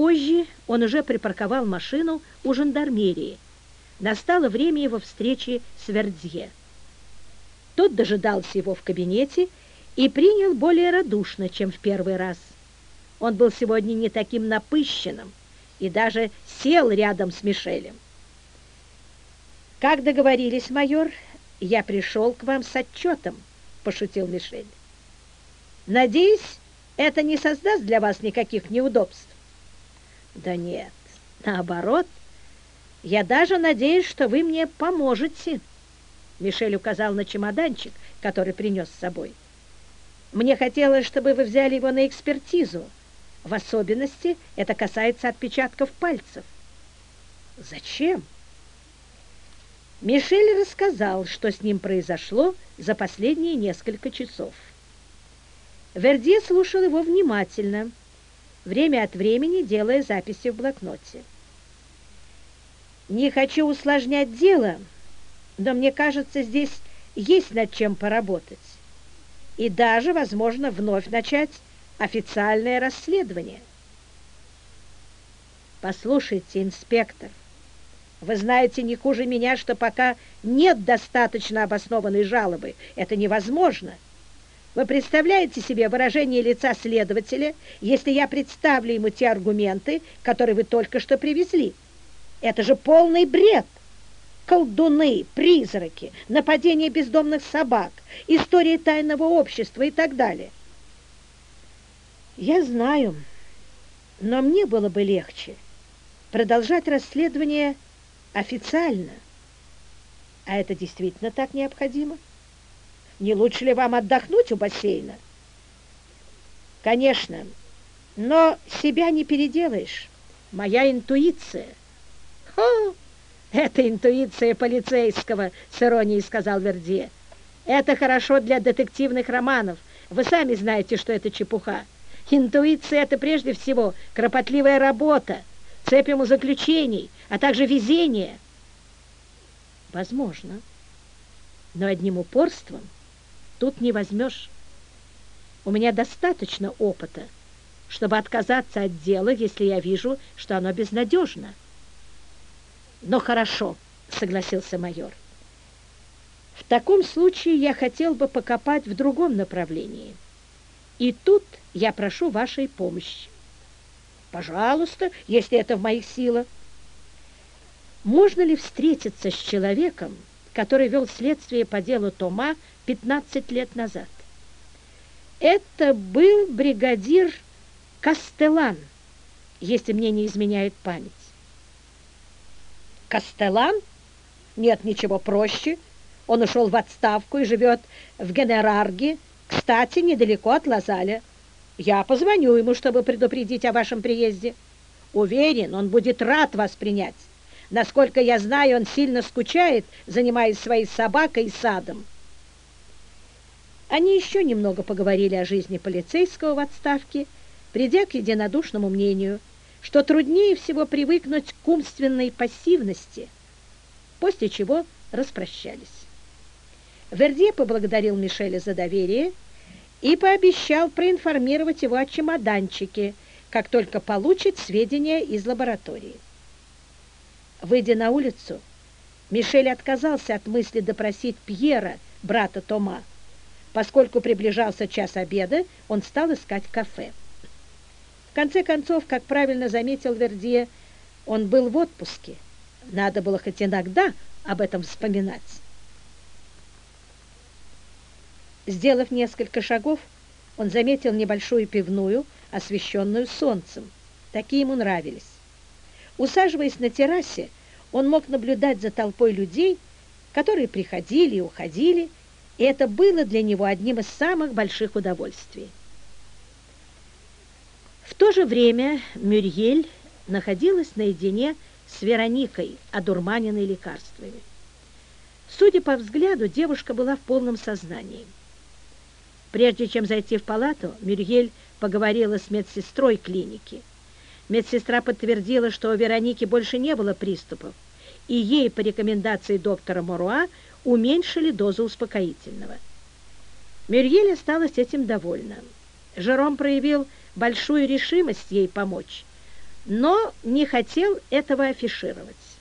позже он уже припарковал машину у жандармерии. Настало время его встречи с Вердье. Тот дожидался его в кабинете и принял более радушно, чем в первый раз. Он был сегодня не таким напыщенным и даже сел рядом с Мишелем. «Как договорились, майор, я пришел к вам с отчетом», — пошутил Мишель. «Надеюсь, это не создаст для вас никаких неудобств?» «Да нет, наоборот. Я даже надеюсь, что вы мне поможете», — Мишель указал на чемоданчик, который принес с собой. «Мне хотелось, чтобы вы взяли его на экспертизу. В особенности это касается отпечатков пальцев». «Зачем?» Мишель рассказал, что с ним произошло за последние несколько часов. Вердье слушал его внимательно, время от времени делая записи в блокноте. «Не хочу усложнять дело, но мне кажется, здесь есть над чем поработать. И даже, возможно, вновь начать официальное расследование». «Послушайте, инспектор, вы знаете не хуже меня, что пока нет достаточно обоснованной жалобы, это невозможно. Вы представляете себе выражение лица следователя, если я представлю ему те аргументы, которые вы только что привезли? Это же полный бред! Колдуны, призраки, нападение бездомных собак, история тайного общества и так далее». «Я знаю, но мне было бы легче продолжать расследование официально. А это действительно так необходимо? Не лучше ли вам отдохнуть у бассейна?» «Конечно, но себя не переделаешь. Моя интуиция». «Хо! Это интуиция полицейского», — с иронией сказал Вердье. «Это хорошо для детективных романов. Вы сами знаете, что это чепуха. Интуиция — это прежде всего кропотливая работа, цепь умозаключений, а также везение». «Возможно, но одним упорством тут не возьмешь. У меня достаточно опыта, чтобы отказаться от дела, если я вижу, что оно безнадежно». «Но хорошо», — согласился майор. «В таком случае я хотел бы покопать в другом направлении. И тут я прошу вашей помощи». «Пожалуйста, если это в моих силах». «Можно ли встретиться с человеком, который вел следствие по делу Тома 15 лет назад? Это был бригадир Кастеллан, если мне не изменяет память». «Кастеллан? Нет, ничего проще. Он ушел в отставку и живет в Генерарге, кстати, недалеко от Лазаля. Я позвоню ему, чтобы предупредить о вашем приезде. Уверен, он будет рад вас принять. Насколько я знаю, он сильно скучает, занимаясь своей собакой и садом». Они еще немного поговорили о жизни полицейского в отставке, придя к единодушному мнению, что труднее всего привыкнуть к умственной пассивности, после чего распрощались. Вердье поблагодарил Мишеля за доверие и пообещал проинформировать его о чемоданчике, как только получит сведения из лаборатории. Выйдя на улицу, Мишель отказался от мысли допросить Пьера, брата Тома. Поскольку приближался час обеда, он стал искать кафе. В конце концов, как правильно заметил Вердье, он был в отпуске. Надо было хоть иногда об этом вспоминать. Сделав несколько шагов, он заметил небольшую пивную, освещенную солнцем. Такие ему нравились. Усаживаясь на террасе, он мог наблюдать за толпой людей, которые приходили и уходили, и это было для него одним из самых больших удовольствий. В то же время Мюрьель находилась наедине с Вероникой, одурманенной лекарствами. Судя по взгляду, девушка была в полном сознании. Прежде чем зайти в палату, Мюрьель поговорила с медсестрой клиники. Медсестра подтвердила, что у Вероники больше не было приступов, и ей по рекомендации доктора Моруа уменьшили дозу успокоительного. Мюрьель осталась этим довольна. Жером проявил большую решимость ей помочь, но не хотел этого афишировать.